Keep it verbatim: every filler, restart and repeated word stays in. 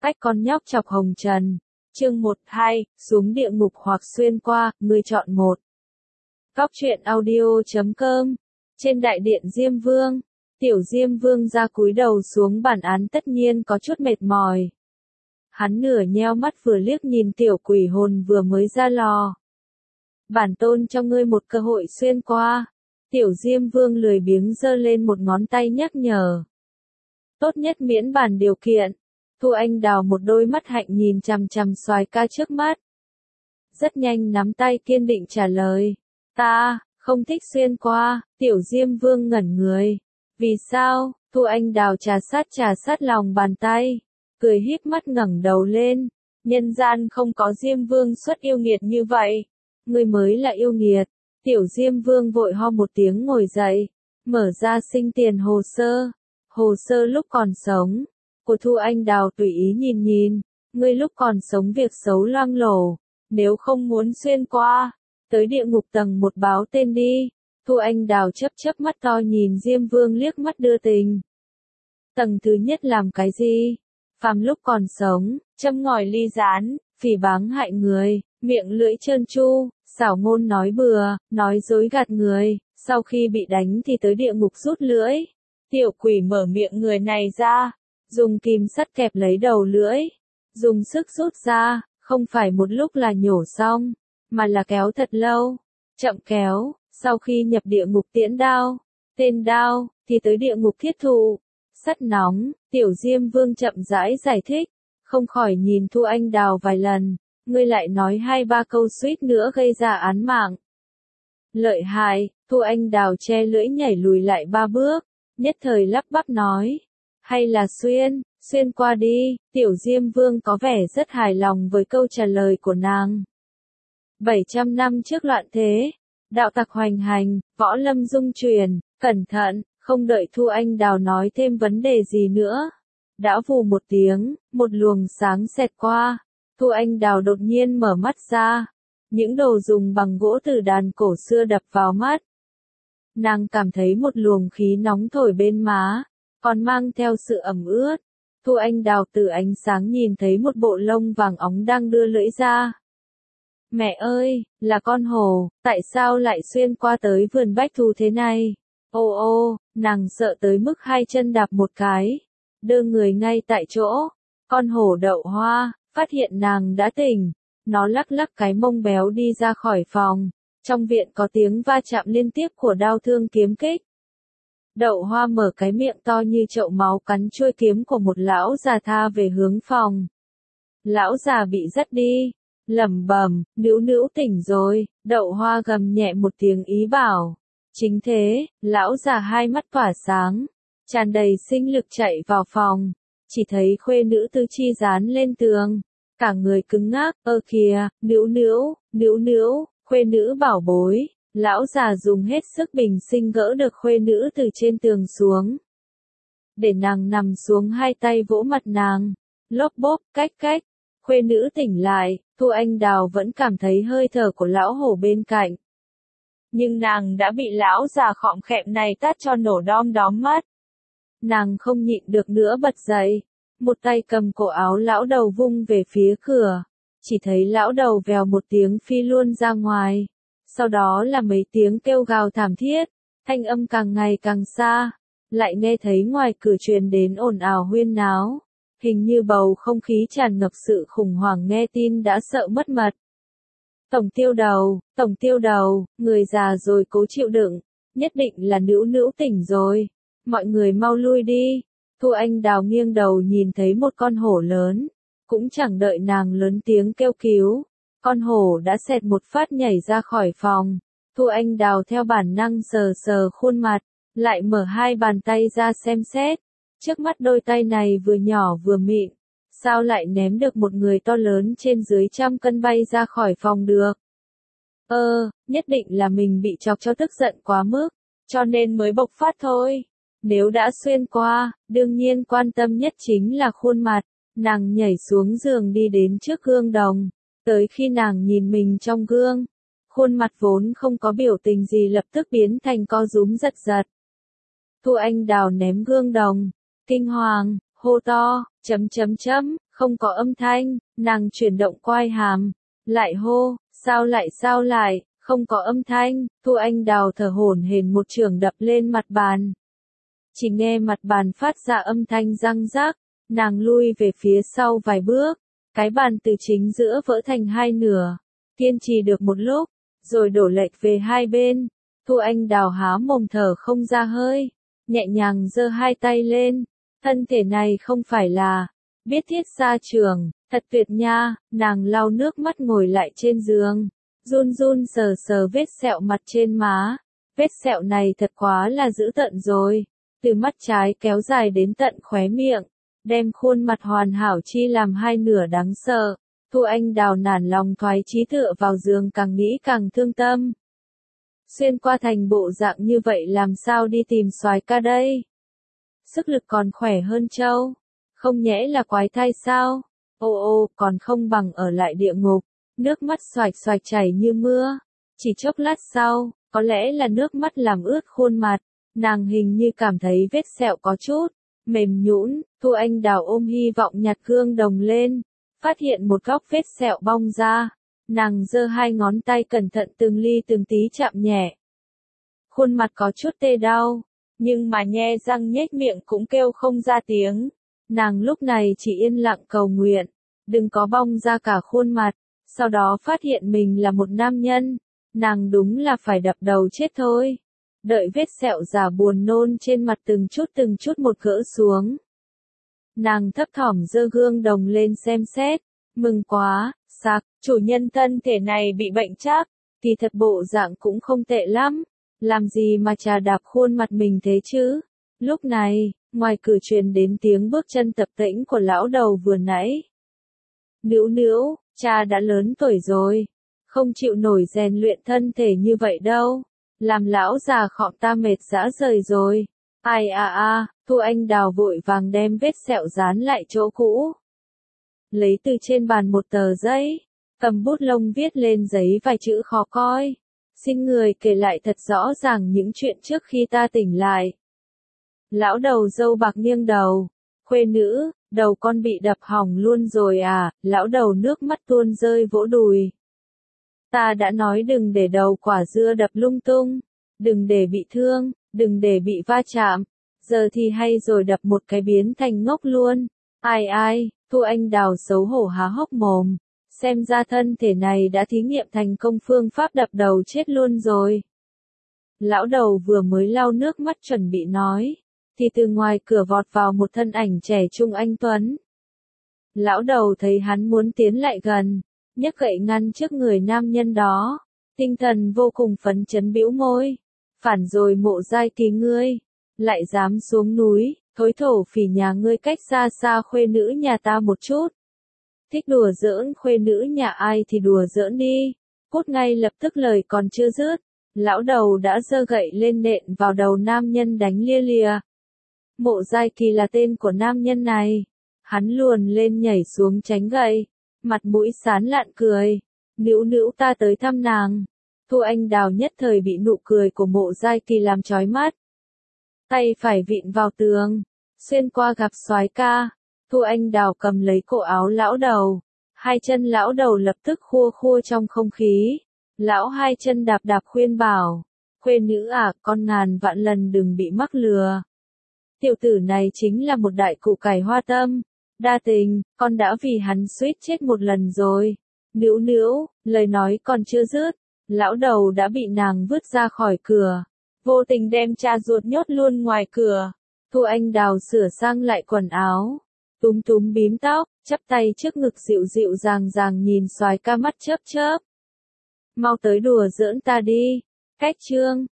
Ách con nhóc chọc hồng trần. Chương một hai, xuống địa ngục hoặc xuyên qua, ngươi chọn một. Góc truyện audio chấm com. Trên đại điện Diêm Vương, Tiểu Diêm Vương ra cúi đầu xuống bản án tất nhiên có chút mệt mỏi. Hắn nửa nheo mắt vừa liếc nhìn tiểu quỷ hồn vừa mới ra lò. Bản tôn cho ngươi một cơ hội xuyên qua. Tiểu Diêm Vương lười biếng giơ lên một ngón tay nhắc nhở. Tốt nhất miễn bản điều kiện. Thu Anh Đào một đôi mắt hạnh nhìn chằm chằm soái ca trước mắt. Rất nhanh nắm tay kiên định trả lời. Ta, không thích xuyên qua. Tiểu Diêm Vương ngẩn người. Vì sao? Thu Anh Đào trà sát trà sát lòng bàn tay. Cười híp mắt ngẩng đầu lên. Nhân gian không có Diêm Vương xuất yêu nghiệt như vậy. Ngươi mới là yêu nghiệt. Tiểu Diêm Vương vội ho một tiếng ngồi dậy. Mở ra sinh tiền hồ sơ. Hồ sơ lúc còn sống. Của Thu Anh Đào tùy ý nhìn nhìn. Ngươi lúc còn sống việc xấu loang lổ. Nếu không muốn xuyên qua. Tới địa ngục tầng một báo tên đi. Thu Anh Đào chớp chớp mắt to nhìn Diêm Vương liếc mắt đưa tình. Tầng thứ nhất làm cái gì? Phàm lúc còn sống, châm ngòi ly gián, phỉ báng hại người, miệng lưỡi trơn tru, xảo ngôn nói bừa, nói dối gạt người, sau khi bị đánh thì tới địa ngục rút lưỡi. Tiểu quỷ mở miệng người này ra, dùng kìm sắt kẹp lấy đầu lưỡi, dùng sức rút ra, không phải một lúc là nhổ xong, mà là kéo thật lâu, chậm kéo, sau khi nhập địa ngục tiễn đao, tên đao, thì tới địa ngục thiết thụ. Sắt nóng, Tiểu Diêm Vương chậm rãi giải thích, không khỏi nhìn Thu Anh Đào vài lần, ngươi lại nói hai ba câu suýt nữa gây ra án mạng. Lợi hại, Thu Anh Đào che lưỡi nhảy lùi lại ba bước, nhất thời lắp bắp nói, hay là xuyên, xuyên qua đi. Tiểu Diêm Vương có vẻ rất hài lòng với câu trả lời của nàng. bảy trăm năm trước loạn thế, đạo tặc hoành hành, võ lâm dung truyền, cẩn thận. Không đợi Thu Anh Đào nói thêm vấn đề gì nữa. Đã vù một tiếng, một luồng sáng xẹt qua. Thu Anh Đào đột nhiên mở mắt ra. Những đồ dùng bằng gỗ từ đàn cổ xưa đập vào mắt. Nàng cảm thấy một luồng khí nóng thổi bên má, còn mang theo sự ẩm ướt. Thu Anh Đào từ ánh sáng nhìn thấy một bộ lông vàng óng đang đưa lưỡi ra. Mẹ ơi, là con hổ, tại sao lại xuyên qua tới vườn bách thú thế này? Ô ô, nàng sợ tới mức hai chân đạp một cái, đưa người ngay tại chỗ. Con hổ đậu hoa, phát hiện nàng đã tỉnh, nó lắc lắc cái mông béo đi ra khỏi phòng. Trong viện có tiếng va chạm liên tiếp của đao thương kiếm kích. Đậu hoa mở cái miệng to như chậu máu cắn chuôi kiếm của một lão già tha về hướng phòng. Lão già bị dắt đi, lẩm bẩm, nữu nữu tỉnh rồi. Đậu hoa gầm nhẹ một tiếng ý bảo. Chính thế, lão già hai mắt tỏa sáng, tràn đầy sinh lực chạy vào phòng, chỉ thấy khuê nữ Tư Chi dán lên tường, cả người cứng ngắc, ơ kìa, nữu nữu, nữu nữu, khuê nữ bảo bối. Lão già dùng hết sức bình sinh gỡ được khuê nữ từ trên tường xuống, để nàng nằm xuống, hai tay vỗ mặt nàng, lốp bốp, cách cách. Khuê nữ tỉnh lại, Thu Anh Đào vẫn cảm thấy hơi thở của lão hổ bên cạnh. Nhưng nàng đã bị lão già khọm khẹm này tát cho nổ đom đóm mắt. Nàng không nhịn được nữa bật dậy, một tay cầm cổ áo lão đầu vung về phía cửa, chỉ thấy lão đầu vèo một tiếng phi luôn ra ngoài, sau đó là mấy tiếng kêu gào thảm thiết, thanh âm càng ngày càng xa, lại nghe thấy ngoài cửa truyền đến ồn ào huyên náo, hình như bầu không khí tràn ngập sự khủng hoảng, nghe tin đã sợ mất mật. Tổng tiêu đầu, tổng tiêu đầu, người già rồi cố chịu đựng, nhất định là nữu nữu tỉnh rồi, mọi người mau lui đi. Thu Anh Đào nghiêng đầu nhìn thấy một con hổ lớn, cũng chẳng đợi nàng lớn tiếng kêu cứu, con hổ đã xẹt một phát nhảy ra khỏi phòng. Thu Anh Đào theo bản năng sờ sờ khuôn mặt, lại mở hai bàn tay ra xem xét, trước mắt đôi tay này vừa nhỏ vừa mịn. Sao lại ném được một người to lớn trên dưới trăm cân bay ra khỏi phòng được? Ơ, nhất định là mình bị chọc cho tức giận quá mức, cho nên mới bộc phát thôi. Nếu đã xuyên qua, đương nhiên quan tâm nhất chính là khuôn mặt. Nàng nhảy xuống giường đi đến trước gương đồng. Tới khi nàng nhìn mình trong gương, khuôn mặt vốn không có biểu tình gì lập tức biến thành co rúm giật giật. Thu Anh Đào ném gương đồng, kinh hoàng, hô to, chấm chấm chấm, Không có âm thanh, nàng chuyển động quai hàm, lại hô, sao lại sao lại, không có âm thanh, Thu Anh Đào thở hổn hển một chưởng đập lên mặt bàn. Chỉ nghe mặt bàn phát ra âm thanh răng rác, nàng lui về phía sau vài bước, cái bàn từ chính giữa vỡ thành hai nửa, kiên trì được một lúc, rồi đổ lệch về hai bên. Thu Anh Đào há mồm thở không ra hơi, nhẹ nhàng giơ hai tay lên, thân thể này không phải là biết thiết xa trường, thật tuyệt nha, nàng lau nước mắt ngồi lại trên giường, run run sờ sờ vết sẹo mặt trên má, vết sẹo này thật quá là dữ tợn rồi, từ mắt trái kéo dài đến tận khóe miệng, đem khuôn mặt hoàn hảo chi làm hai nửa đáng sợ. Thu Anh Đào nản lòng thoái chí tựa vào giường, càng nghĩ càng thương tâm. Xuyên qua thành bộ dạng như vậy làm sao đi tìm soái ca đây? Sức lực còn khỏe hơn Châu, không nhẽ là quái thai sao? Ô ô, còn không bằng ở lại địa ngục. Nước mắt xoạch xoạch chảy như mưa. Chỉ chốc lát sau, có lẽ là nước mắt làm ướt khuôn mặt, nàng hình như cảm thấy vết sẹo có chút mềm nhũn. Thu Anh Đào ôm hy vọng nhặt gương đồng lên, phát hiện một góc vết sẹo bong ra. Nàng giơ hai ngón tay cẩn thận từng ly từng tí chạm nhẹ. Khuôn mặt có chút tê đau, nhưng mà nhe răng nhếch miệng cũng kêu không ra tiếng. Nàng lúc này chỉ yên lặng cầu nguyện, đừng có bong ra cả khuôn mặt. Sau đó phát hiện mình là một nam nhân, nàng đúng là phải đập đầu chết thôi. Đợi vết sẹo giả buồn nôn trên mặt từng chút từng chút một gỡ xuống. Nàng thấp thỏm giơ gương đồng lên xem xét, mừng quá, sặc, chủ nhân thân thể này bị bệnh chắc, thì thật bộ dạng cũng không tệ lắm, làm gì mà chà đạp khuôn mặt mình thế chứ. Lúc này, ngoài cửa truyền đến tiếng bước chân tập tễnh của lão đầu vừa nãy. Nữu nữu, cha đã lớn tuổi rồi, không chịu nổi rèn luyện thân thể như vậy đâu, làm lão già khọm ta mệt rã rời rồi. Ai à à, Thu Anh Đào vội vàng đem vết sẹo dán lại chỗ cũ. Lấy từ trên bàn một tờ giấy, cầm bút lông viết lên giấy vài chữ khó coi. Xin người kể lại thật rõ ràng những chuyện trước khi ta tỉnh lại. Lão đầu râu bạc nghiêng đầu, khuê nữ, đầu con bị đập hỏng luôn rồi à, lão đầu nước mắt tuôn rơi vỗ đùi. Ta đã nói đừng để đầu quả dưa đập lung tung, đừng để bị thương, đừng để bị va chạm, giờ thì hay rồi đập một cái biến thành ngốc luôn. Ai ai, Thu Anh Đào xấu hổ há hốc mồm, xem ra thân thể này đã thí nghiệm thành công phương pháp đập đầu chết luôn rồi. Lão đầu vừa mới lau nước mắt chuẩn bị nói, thì từ ngoài cửa vọt vào một thân ảnh trẻ trung anh tuấn. Lão đầu thấy hắn muốn tiến lại gần, nhấc gậy ngăn trước người nam nhân đó, tinh thần vô cùng phấn chấn bĩu môi. Phản rồi Mộ Giai Kỳ ngươi, lại dám xuống núi, thối thổ phỉ nhà ngươi cách xa xa khuê nữ nhà ta một chút. Thích đùa giỡn khuê nữ nhà ai thì đùa giỡn đi, cút ngay lập tức. Lời còn chưa dứt, lão đầu đã giơ gậy lên nện vào đầu nam nhân đánh lia lịa. Mộ Giai Kỳ là tên của nam nhân này, hắn luồn lên nhảy xuống tránh gậy, mặt mũi sán lạn cười, nữu nữu ta tới thăm nàng. Thu Anh Đào nhất thời bị nụ cười của Mộ Giai Kỳ làm chói mắt. Tay phải vịn vào tường, xuyên qua gặp soái ca. Thu Anh Đào cầm lấy cổ áo lão đầu, hai chân lão đầu lập tức khua khua trong không khí. Lão hai chân đạp đạp khuyên bảo, khuê nữ à, con ngàn vạn lần đừng bị mắc lừa. Tiểu tử này chính là một đại củ cải hoa tâm, đa tình, con đã vì hắn suýt chết một lần rồi. Nữu nữu, lời nói còn chưa dứt, lão đầu đã bị nàng vứt ra khỏi cửa, vô tình đem cha ruột nhốt luôn ngoài cửa. Thu Anh Đào sửa sang lại quần áo, túm túm bím tóc, chắp tay trước ngực dịu dịu dàng dàng nhìn soái ca mắt chớp chớp. Mau tới đùa giỡn ta đi. Cách chương